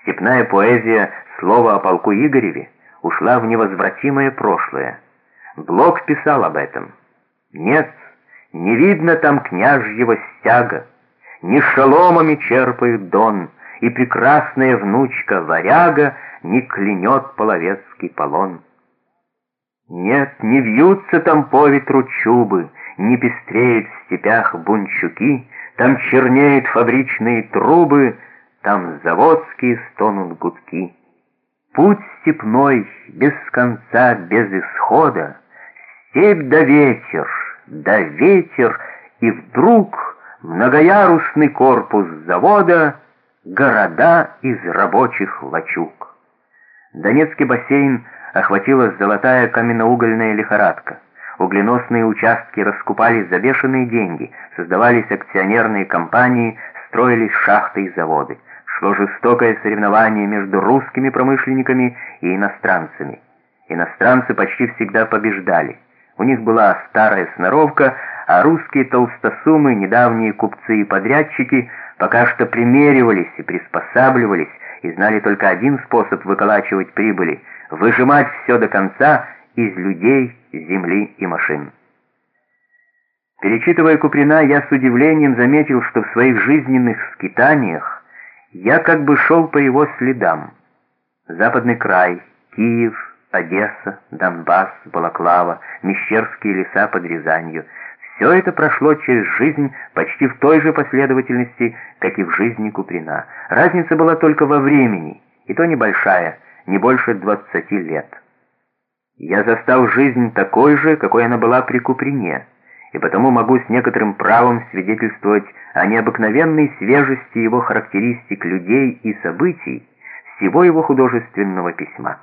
Степная поэзия «Слово о полку Игореве» ушла в невозвратимое прошлое. Блок писал об этом. «Нет, не видно там княжьего стяга, ни шеломами черпает дон, и прекрасная внучка варяга не клянет половецкий полон. Нет, не вьются там по ветру чубы, не пестреют в степях бунчуки, там чернеют фабричные трубы, там заводские стонут гудки. Путь степной, без конца, без исхода, степь да ветер, и вдруг многоярусный корпус завода, города из рабочих лачуг. Донецкий бассейн охватила золотая каменноугольная лихорадка. Угленосные участки раскупались за бешеные деньги, создавались акционерные компании, строились шахты и заводы. Шло жестокое соревнование между русскими промышленниками и иностранцами. Иностранцы почти всегда побеждали. У них была старая сноровка, а русские толстосумы, недавние купцы и подрядчики, пока что примеривались и приспосабливались, и знали только один способ выколачивать прибыли — выжимать все до конца из людей, земли и машин. Перечитывая Куприна, я с удивлением заметил, что в своих жизненных скитаниях я как бы шел по его следам. Западный край, Киев, Одесса, Донбасс, Балаклава, Мещерские леса под Рязанью — все это прошло через жизнь почти в той же последовательности, как и в жизни Куприна. Разница была только во времени, и то небольшая, не больше 20 лет. Я застал жизнь такой же, какой она была при Куприне, и потому могу с некоторым правом свидетельствовать о необыкновенной свежести его характеристик людей и событий, всего его художественного письма.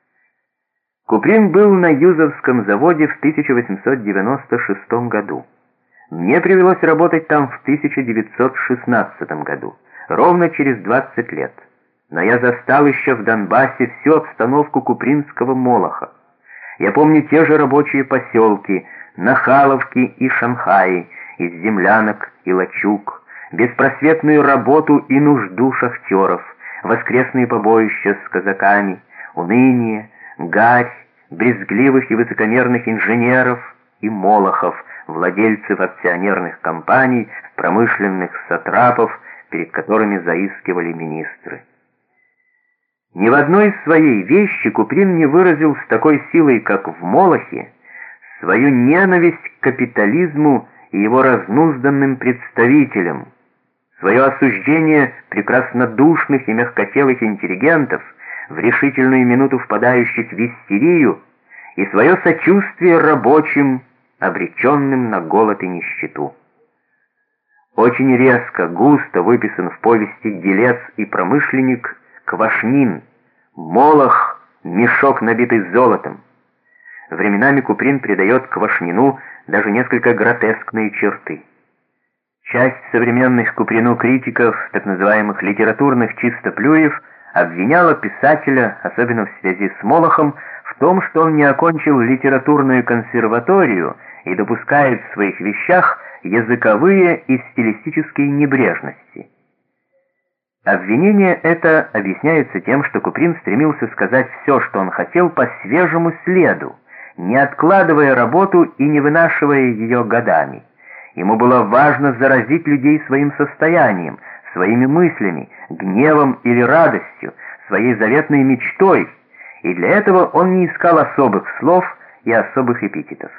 Куприн был на Юзовском заводе в 1896 году. Мне привелось работать там в 1916 году, ровно через 20 лет. Но я застал еще в Донбассе всю обстановку купринского молоха. Я помню те же рабочие поселки, Нахаловки и Шанхаи, из землянок и лачуг, беспросветную работу и нужду шахтеров, воскресные побоища с казаками, уныние, гарь, брезгливых и высокомерных инженеров и молохов, владельцев акционерных компаний, промышленных сатрапов, перед которыми заискивали министры. Ни в одной своей вещи Куприн не выразил с такой силой, как в «Молохе», свою ненависть к капитализму и его разнузданным представителям, свое осуждение прекраснодушных и мягкотелых интеллигентов, в решительную минуту впадающих в истерию, и свое сочувствие рабочим, обреченным на голод и нищету. Очень резко, густо выписан в повести «Делец и промышленник» Квашнин, Молох, мешок, набитый золотом. Временами Куприн придает Квашнину даже несколько гротескные черты. Часть современных Куприну критиков, так называемых литературных чистоплюев, обвиняла писателя, особенно в связи с Молохом, в том, что он не окончил литературную консерваторию и допускает в своих вещах языковые и стилистические небрежности. Обвинение это объясняется тем, что Куприн стремился сказать все, что он хотел, по свежему следу, не откладывая работу и не вынашивая ее годами. Ему было важно заразить людей своим состоянием, своими мыслями, гневом или радостью, своей заветной мечтой, и для этого он не искал особых слов и особых эпитетов.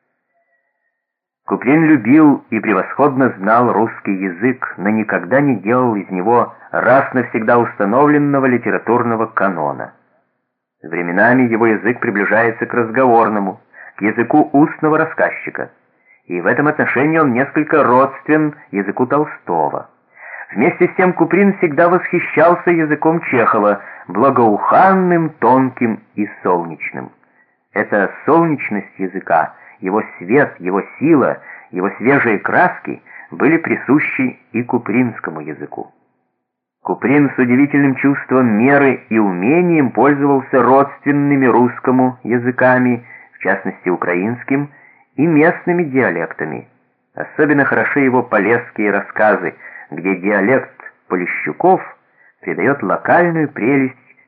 Куприн любил и превосходно знал русский язык, но никогда не делал из него раз навсегда установленного литературного канона. Временами его язык приближается к разговорному, к языку устного рассказчика, и в этом отношении он несколько родствен языку Толстого. Вместе с тем Куприн всегда восхищался языком Чехова, благоуханным, тонким и солнечным. Эта солнечность языка, его свет, его сила, его свежие краски были присущи и купринскому языку. Куприн с удивительным чувством меры и умением пользовался родственными русскому языками, в частности украинским, и местными диалектами. Особенно хороши его полесские рассказы, где диалект Полищуков придает локальную прелесть